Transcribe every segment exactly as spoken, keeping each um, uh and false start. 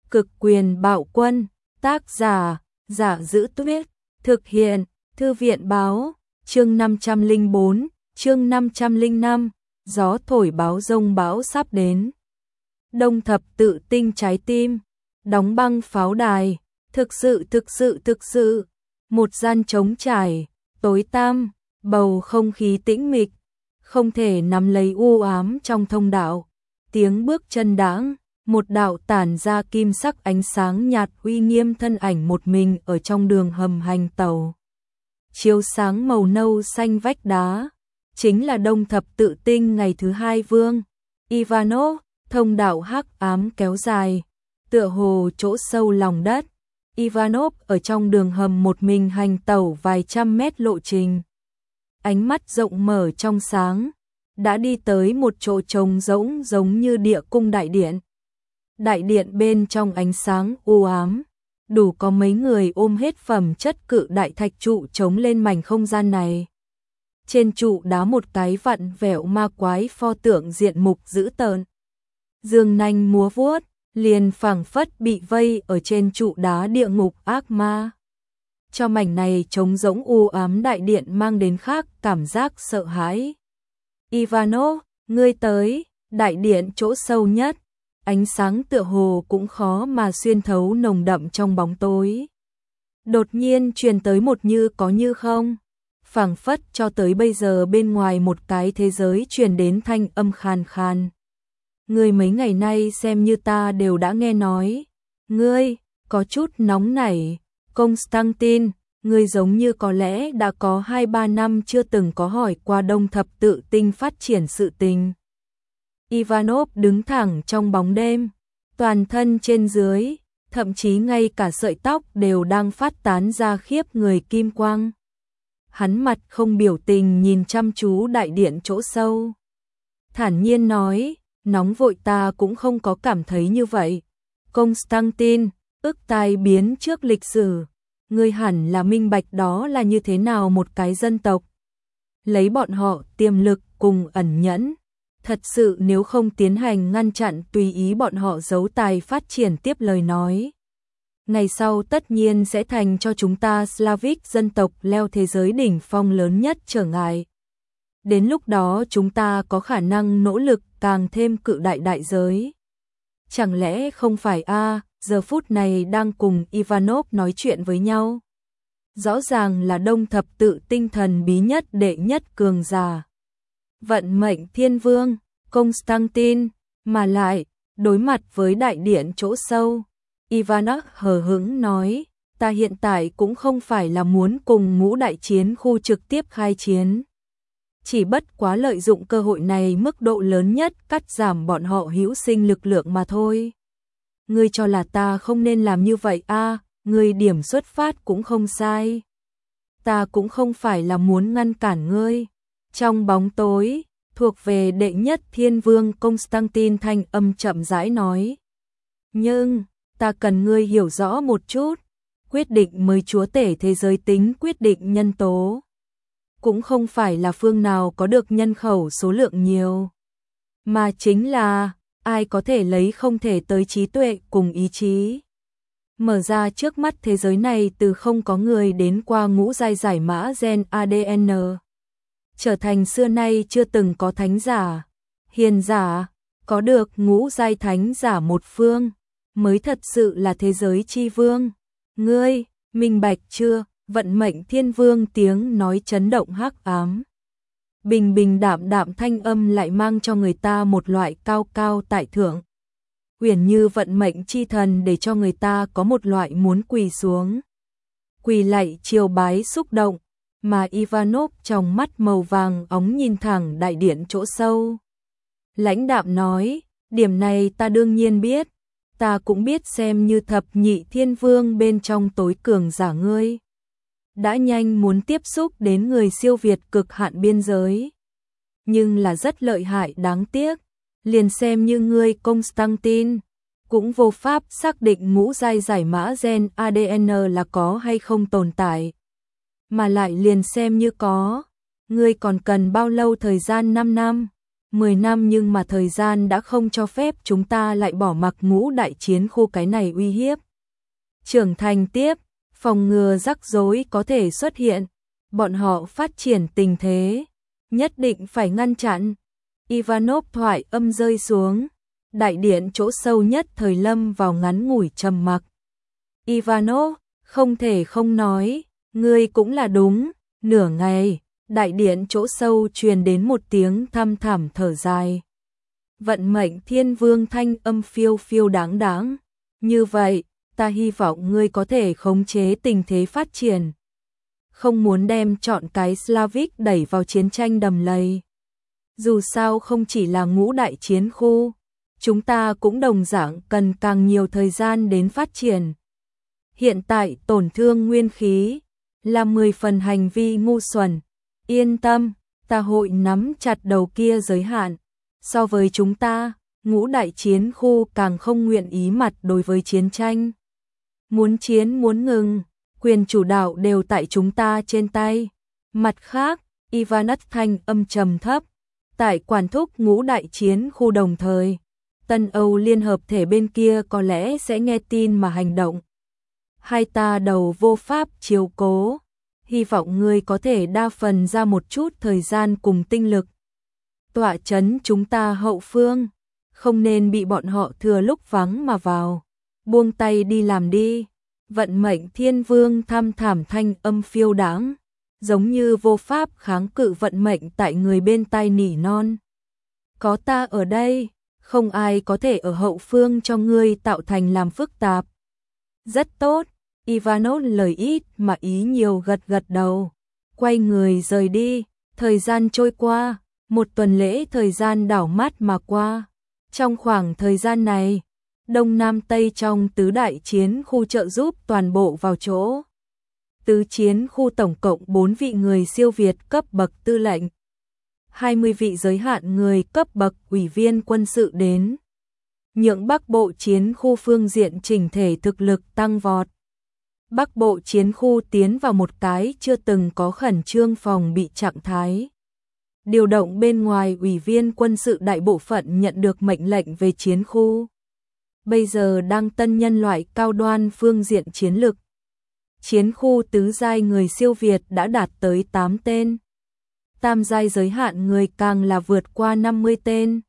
Cực quyền bạo quân, tác giả, Giả Giữ Tuyết, thực hiện, Thư viện báo, chương năm trăm lẻ bốn, chương năm trăm lẻ năm, gió thổi báo rông bão sắp đến. Đông Thập Tự Tinh trái tim, đóng băng pháo đài, thực sự thực sự thực sự, một gian trống trải, tối tăm, bầu không khí tĩnh mịch, không thể nắm lấy u ám trong thông đạo, tiếng bước chân đãng. Một đạo tản ra kim sắc ánh sáng nhạt uy nghiêm thân ảnh một mình ở trong đường hầm hành tàu. Chiếu sáng màu nâu xanh vách đá, chính là Đông Thập Tự Tinh ngày thứ hai vương. Ivanov, thông đạo hắc ám kéo dài, tựa hồ chỗ sâu lòng đất. Ivanov ở trong đường hầm một mình hành tàu vài trăm mét lộ trình. Ánh mắt rộng mở trong sáng, đã đi tới một chỗ trống rỗng giống như địa cung đại điện. Đại điện bên trong ánh sáng u ám, đủ có mấy người ôm hết phẩm chất cự đại thạch trụ chống lên mảnh không gian này. Trên trụ đá một cái vặn vẹo ma quái pho tượng diện mục dữ tợn. Dương nanh múa vuốt, liền phảng phất bị vây ở trên trụ đá địa ngục ác ma. Cho mảnh này trống rỗng u ám đại điện mang đến khác cảm giác sợ hãi. Ivanov, ngươi tới, đại điện chỗ sâu nhất. Ánh sáng tựa hồ cũng khó mà xuyên thấu nồng đậm trong bóng tối. Đột nhiên truyền tới một như có như không, phảng phất cho tới bây giờ bên ngoài một cái thế giới truyền đến thanh âm khàn khàn. Ngươi mấy ngày nay xem như ta đều đã nghe nói. Ngươi, có chút nóng nảy, Constantine, ngươi giống như có lẽ đã có hai ba năm chưa từng có hỏi qua Đông Thập Tự Tinh phát triển sự tình. Ivanov đứng thẳng trong bóng đêm, toàn thân trên dưới, thậm chí ngay cả sợi tóc đều đang phát tán ra khiếp người kim quang. Hắn mặt không biểu tình nhìn chăm chú đại điện chỗ sâu. Thản nhiên nói, nóng vội ta cũng không có cảm thấy như vậy. Constantine, ức tai biến trước lịch sử, ngươi hẳn là minh bạch đó là như thế nào một cái dân tộc. Lấy bọn họ tiềm lực cùng ẩn nhẫn. Thật sự nếu không tiến hành ngăn chặn tùy ý bọn họ giấu tài phát triển tiếp lời nói. Ngày sau tất nhiên sẽ thành cho chúng ta Slavic dân tộc leo thế giới đỉnh phong lớn nhất trở ngại. Đến lúc đó chúng ta có khả năng nỗ lực càng thêm cự đại đại giới. Chẳng lẽ không phải a à, giờ phút này đang cùng Ivanov nói chuyện với nhau. Rõ ràng là Đông Thập Tự Tinh thần bí nhất đệ nhất cường giả. Vận mệnh thiên vương, Constantine, mà lại, đối mặt với đại điện chỗ sâu. Ivanov hờ hững nói, ta hiện tại cũng không phải là muốn cùng ngũ đại chiến khu trực tiếp khai chiến. Chỉ bất quá lợi dụng cơ hội này mức độ lớn nhất cắt giảm bọn họ hữu sinh lực lượng mà thôi. Ngươi cho là ta không nên làm như vậy a à, ngươi điểm xuất phát cũng không sai. Ta cũng không phải là muốn ngăn cản ngươi. Trong bóng tối, thuộc về đệ nhất thiên vương Constantine thanh âm chậm rãi nói. Nhưng, ta cần ngươi hiểu rõ một chút, quyết định mới chúa tể thế giới tính quyết định nhân tố. Cũng không phải là phương nào có được nhân khẩu số lượng nhiều, mà chính là ai có thể lấy không thể tới trí tuệ cùng ý chí. Mở ra trước mắt thế giới này từ không có người đến qua ngũ giai giải mã gen a đê en. Trở thành xưa nay chưa từng có thánh giả, hiền giả, có được ngũ giai thánh giả một phương, mới thật sự là thế giới chi vương. Ngươi, minh bạch chưa? Vận mệnh thiên vương tiếng nói chấn động hắc ám. Bình bình đạm đạm thanh âm lại mang cho người ta một loại cao cao tại thượng. Uyển như vận mệnh chi thần để cho người ta có một loại muốn quỳ xuống. Quỳ lạy triều bái xúc động. Mà Ivanov trong mắt màu vàng óng nhìn thẳng đại điện chỗ sâu. Lãnh đạm nói, điểm này ta đương nhiên biết, ta cũng biết xem như thập nhị thiên vương bên trong tối cường giả ngươi. Đã nhanh muốn tiếp xúc đến người siêu việt cực hạn biên giới. Nhưng là rất lợi hại đáng tiếc, liền xem như ngươi Constantine, cũng vô pháp xác định ngũ giai giải mã gen a đê en là có hay không tồn tại. Mà lại liền xem như có, ngươi còn cần bao lâu thời gian? Năm năm, mười năm nhưng mà thời gian đã không cho phép chúng ta lại bỏ mặc ngũ đại chiến khu cái này uy hiếp. Trưởng thành tiếp, phòng ngừa rắc rối có thể xuất hiện, bọn họ phát triển tình thế, nhất định phải ngăn chặn. Ivanov thoại âm rơi xuống, đại điện chỗ sâu nhất thời lâm vào ngắn ngủi trầm mặc. Ivanov, không thể không nói, ngươi cũng là đúng, nửa ngày, đại điện chỗ sâu truyền đến một tiếng thăm thẳm thở dài. Vận mệnh thiên vương thanh âm phiêu phiêu đáng đáng, như vậy, ta hy vọng ngươi có thể khống chế tình thế phát triển. Không muốn đem chọn cái Slavic đẩy vào chiến tranh đầm lầy. Dù sao không chỉ là ngũ đại chiến khu, chúng ta cũng đồng dạng cần càng nhiều thời gian đến phát triển. Hiện tại tổn thương nguyên khí là mười phần hành vi ngu xuẩn. Yên tâm, ta hội nắm chặt đầu kia giới hạn. So với chúng ta, ngũ đại chiến khu càng không nguyện ý mặt đối với chiến tranh. Muốn chiến muốn ngừng, quyền chủ đạo đều tại chúng ta trên tay. Mặt khác, Ivanov thanh âm trầm thấp, tại quản thúc ngũ đại chiến khu đồng thời, Tân Âu Liên hợp thể bên kia có lẽ sẽ nghe tin mà hành động. Hai ta đầu vô pháp chiếu cố, hy vọng ngươi có thể đa phần ra một chút thời gian cùng tinh lực. Tọa chấn chúng ta hậu phương, không nên bị bọn họ thừa lúc vắng mà vào. Buông tay đi làm đi. Vận mệnh thiên vương thăm thảm thanh âm phiêu đáng, giống như vô pháp kháng cự vận mệnh tại người bên tai nỉ non. Có ta ở đây, không ai có thể ở hậu phương cho ngươi tạo thành làm phức tạp. Rất tốt, Ivanov lời ít mà ý nhiều gật gật đầu, quay người rời đi. Thời gian trôi qua, một tuần lễ thời gian đảo mắt mà qua. Trong khoảng thời gian này, Đông Nam Tây trong tứ đại chiến khu trợ giúp toàn bộ vào chỗ. Tứ chiến khu tổng cộng bốn vị người siêu việt cấp bậc tư lệnh, hai mươi vị giới hạn người cấp bậc ủy viên quân sự đến. Nhượng Bắc Bộ chiến khu phương diện chỉnh thể thực lực tăng vọt. Bắc Bộ chiến khu tiến vào một cái chưa từng có khẩn trương phòng bị trạng thái. Điều động bên ngoài ủy viên quân sự đại bộ phận nhận được mệnh lệnh về chiến khu. Bây giờ đang tân nhân loại cao đoan phương diện chiến lực. Chiến khu tứ giai người siêu việt đã đạt tới tám tên. Tam giai giới hạn người càng là vượt qua năm mươi tên.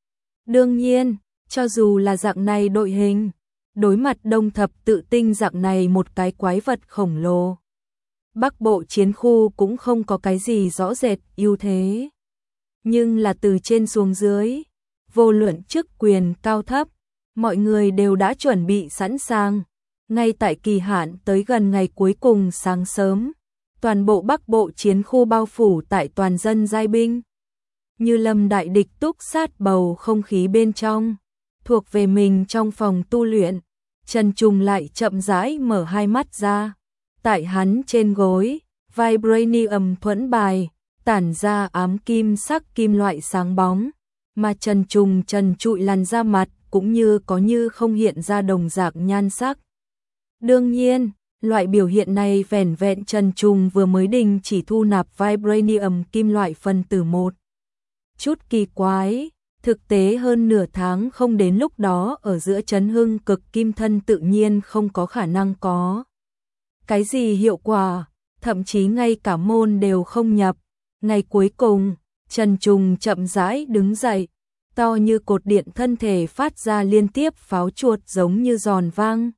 Đương nhiên, cho dù là dạng này đội hình, đối mặt đông thập tự tinh dạng này một cái quái vật khổng lồ, Bắc Bộ chiến khu cũng không có cái gì rõ rệt ưu thế. Nhưng là từ trên xuống dưới, vô luận chức quyền cao thấp, mọi người đều đã chuẩn bị sẵn sàng. Ngay tại kỳ hạn tới gần ngày cuối cùng sáng sớm, toàn bộ Bắc Bộ chiến khu bao phủ tại toàn dân giai binh. Như lâm đại địch túc sát bầu không khí bên trong, thuộc về mình trong phòng tu luyện, Trần Trùng lại chậm rãi mở hai mắt ra. Tại hắn trên gối, Vibranium thuẫn bài, tản ra ám kim sắc kim loại sáng bóng, mà Trần Trùng trần trụi làn da mặt cũng như có như không hiện ra đồng dạng nhan sắc. Đương nhiên, loại biểu hiện này vẻn vẹn Trần Trùng vừa mới đình chỉ thu nạp Vibranium kim loại phân tử một. Chút kỳ quái, thực tế hơn nửa tháng không đến lúc đó ở giữa chấn hưng cực kim thân tự nhiên không có khả năng có. Cái gì hiệu quả, thậm chí ngay cả môn đều không nhập. Ngày cuối cùng, Trần Trùng chậm rãi đứng dậy, to như cột điện thân thể phát ra liên tiếp pháo chuột giống như giòn vang.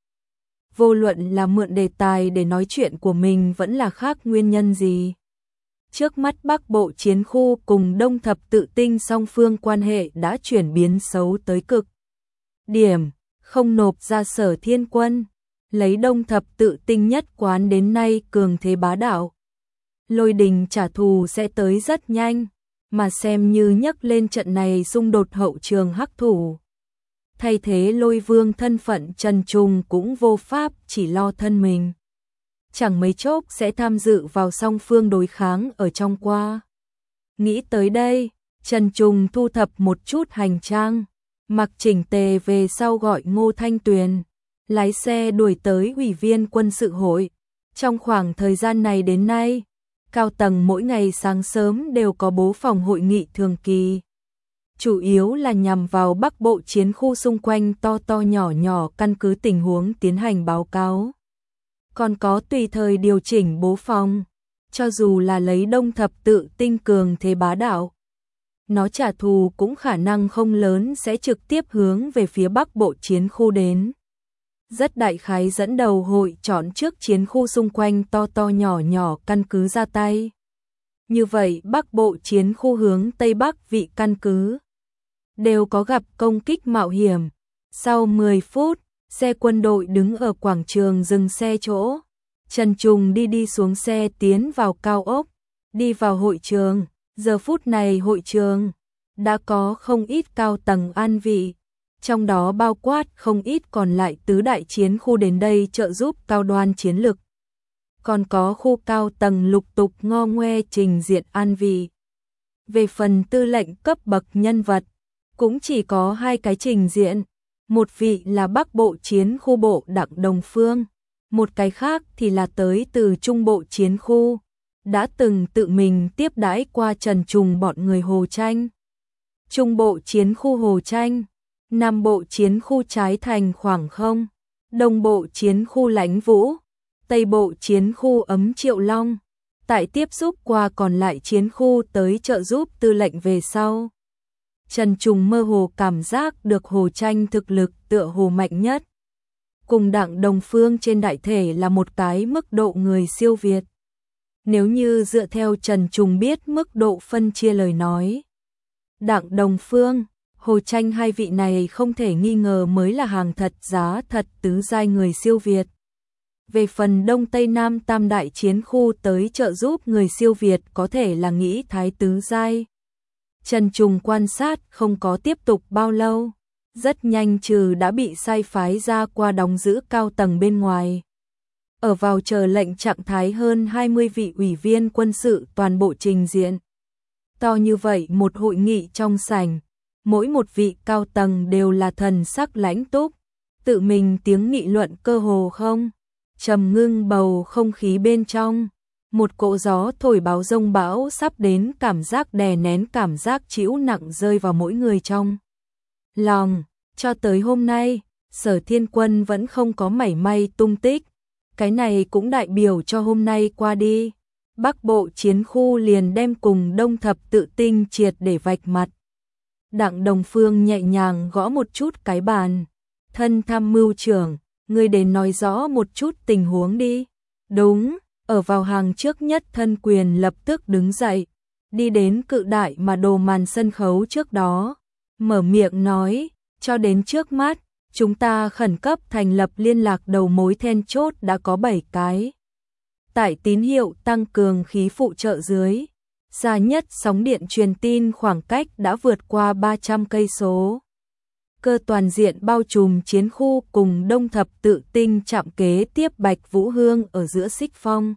Vô luận là mượn đề tài để nói chuyện của mình vẫn là khác nguyên nhân gì. Trước mắt Bắc Bộ chiến khu cùng Đông thập tự tinh song phương quan hệ đã chuyển biến xấu tới cực điểm, không nộp ra Sở Thiên Quân, lấy Đông thập tự tinh nhất quán đến nay cường thế bá đạo. Lôi đình trả thù sẽ tới rất nhanh, mà xem như nhắc lên trận này xung đột hậu trường hắc thủ. Thay thế Lôi Vương thân phận Trần Trùng cũng vô pháp chỉ lo thân mình. Chẳng mấy chốc sẽ tham dự vào song phương đối kháng ở trong qua. Nghĩ tới đây, Trần Trùng thu thập một chút hành trang, mặc chỉnh tề về sau gọi Ngô Thanh Tuyền, lái xe đuổi tới ủy viên quân sự hội. Trong khoảng thời gian này đến nay, cao tầng mỗi ngày sáng sớm đều có bố phòng hội nghị thường kỳ. chủ yếu là nhằm vào Bắc Bộ chiến khu xung quanh to to nhỏ nhỏ căn cứ tình huống tiến hành báo cáo. Còn có tùy thời điều chỉnh bố phòng, cho dù là lấy Đông Thập Tự Tinh cường thế bá đạo. Nó trả thù cũng khả năng không lớn sẽ trực tiếp hướng về phía Bắc Bộ chiến khu đến. Rất đại khái dẫn đầu hội chọn trước chiến khu xung quanh to to nhỏ nhỏ căn cứ ra tay. Như vậy Bắc Bộ chiến khu hướng Tây Bắc vị căn cứ đều có gặp công kích mạo hiểm. Sau mười phút, xe quân đội đứng ở quảng trường dừng xe chỗ. Trần Trùng đi đi xuống xe tiến vào cao ốc, đi vào hội trường. Giờ phút này hội trường đã có không ít cao tầng an vị, trong đó bao quát không ít còn lại tứ đại chiến khu đến đây trợ giúp cao đoan chiến lực. Còn có khu cao tầng lục tục ngo ngoe trình diện an vị. Về phần tư lệnh cấp bậc nhân vật, cũng chỉ có hai cái trình diện, một vị là Bắc Bộ chiến khu bộ Đặng Đồng Phương, một cái khác thì là tới từ Trung Bộ chiến khu, đã từng tự mình tiếp đãi qua Trần Trùng bọn người Hồ Tranh. Trung Bộ chiến khu Hồ Tranh, Nam Bộ chiến khu Trái Thành khoảng không, Đông Bộ chiến khu Lãnh Vũ, Tây Bộ chiến khu Ấm Triệu Long, tại tiếp xúc qua còn lại chiến khu tới trợ giúp tư lệnh về sau. Trần Trùng mơ hồ cảm giác được Hồ Tranh thực lực tựa hồ mạnh nhất. Cùng Đặng Đồng Phương trên đại thể là một cái mức độ người siêu việt. Nếu như dựa theo Trần Trùng biết mức độ phân chia lời nói, Đặng Đồng Phương, Hồ Tranh hai vị này không thể nghi ngờ mới là hàng thật giá thật tứ giai người siêu việt. Về phần Đông Tây Nam tam đại chiến khu tới trợ giúp người siêu việt có thể là nghĩ thái tứ giai. Trần Trùng quan sát không có tiếp tục bao lâu, rất nhanh trừ đã bị sai phái ra qua đóng giữ cao tầng bên ngoài. Ở vào chờ lệnh trạng thái hơn hai mươi vị ủy viên quân sự toàn bộ trình diện. To như vậy một hội nghị trong sảnh, mỗi một vị cao tầng đều là thần sắc lãnh túc, tự mình tiếng nghị luận cơ hồ không, trầm ngưng bầu không khí bên trong. Một cỗ gió thổi báo rông bão sắp đến, cảm giác đè nén cảm giác chịu nặng rơi vào mỗi người trong lòng. Cho tới hôm nay, Sở Thiên Quân vẫn không có mảy may tung tích. Cái này cũng đại biểu cho hôm nay qua đi, Bắc Bộ chiến khu liền đem cùng Đông Thập Tự Tinh triệt để vạch mặt. Đặng Đồng Phương nhẹ nhàng gõ một chút cái bàn. Thân tham mưu trưởng, ngươi đến nói rõ một chút tình huống đi. Đúng. Ở vào hàng trước nhất Thân Quyền lập tức đứng dậy, đi đến cự đại mà đồ màn sân khấu trước đó, mở miệng nói, cho đến trước mắt, chúng ta khẩn cấp thành lập liên lạc đầu mối then chốt đã có bảy cái. Tại tín hiệu tăng cường khí phụ trợ dưới, xa nhất sóng điện truyền tin khoảng cách đã vượt qua ba trăm cây số. Cơ toàn diện bao trùm chiến khu cùng Đông Thập Tự Tinh chạm kế tiếp Bạch Vũ Hương ở giữa Xích Phong,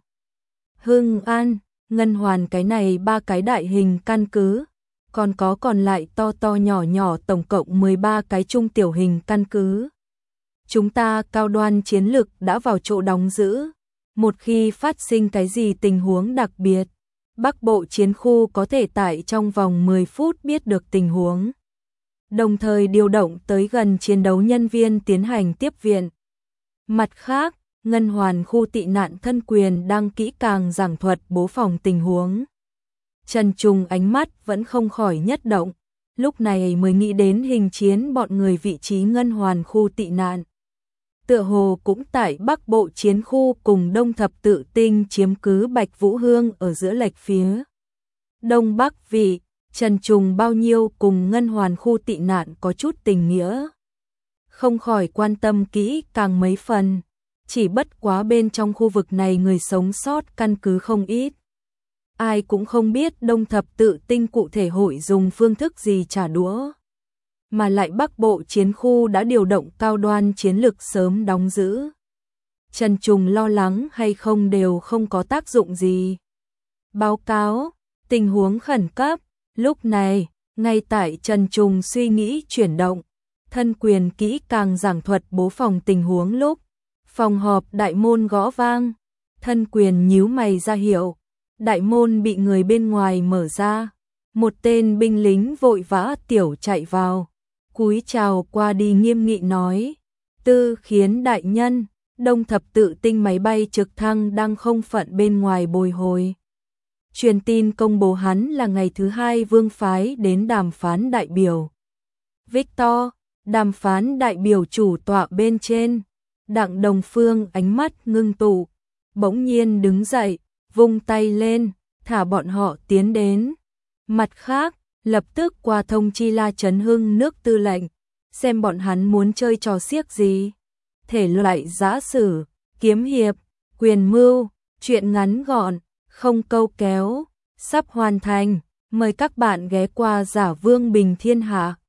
Hưng An, Ngân Hoàn, cái này ba cái đại hình căn cứ, còn có còn lại to to nhỏ nhỏ tổng cộng mười ba cái trung tiểu hình căn cứ. Chúng ta cao đoan chiến lực đã vào chỗ đóng giữ, một khi phát sinh cái gì tình huống đặc biệt, Bắc Bộ chiến khu có thể tại trong vòng mười phút biết được tình huống, đồng thời điều động tới gần chiến đấu nhân viên tiến hành tiếp viện. Mặt khác, Ngân Hoàn khu tị nạn Thân Quyền đang kỹ càng giảng thuật bố phòng tình huống. Trần Trùng ánh mắt vẫn không khỏi nhất động, lúc này mới nghĩ đến hình chiến bọn người vị trí Ngân Hoàn khu tị nạn. Tựa hồ cũng tại Bắc Bộ chiến khu cùng Đông Thập Tự Tinh chiếm cứ Bạch Vũ Hương ở giữa lệch phía Đông Bắc vị. Trần Trùng bao nhiêu cùng Ngân Hoàn khu tị nạn có chút tình nghĩa, không khỏi quan tâm kỹ càng mấy phần, chỉ bất quá bên trong khu vực này người sống sót căn cứ không ít. Ai cũng không biết Đông Thập Tự Tinh cụ thể hội dùng phương thức gì trả đũa, mà lại Bắc Bộ chiến khu đã điều động cao đoan chiến lực sớm đóng giữ. Trần Trùng lo lắng hay không đều không có tác dụng gì. Báo cáo, tình huống khẩn cấp. Lúc này, ngay tại Trần Trùng suy nghĩ chuyển động, Thân Quyền kỹ càng giảng thuật bố phòng tình huống lúc, phòng họp đại môn gõ vang, Thân Quyền nhíu mày ra hiệu, đại môn bị người bên ngoài mở ra, Một tên binh lính vội vã tiểu chạy vào, cúi chào qua đi nghiêm nghị nói, Tư Khiến đại nhân, Đông Thập Tự Tinh máy bay trực thăng đang không phận bên ngoài bồi hồi. Truyền tin công bố hắn là ngày thứ hai vương phái đến đàm phán đại biểu. Victor, đàm phán đại biểu chủ tọa bên trên. Đặng Đồng Phương ánh mắt ngưng tụ, bỗng nhiên đứng dậy, vung tay lên, thả bọn họ tiến đến. Mặt khác, lập tức qua thông chi La Trấn Hưng nước tư lệnh, xem bọn hắn muốn chơi trò xiếc gì. Thể loại giã sử, kiếm hiệp, quyền mưu, chuyện ngắn gọn, không câu kéo, sắp hoàn thành. Mời các bạn ghé qua Giả Vương Bình Thiên Hạ.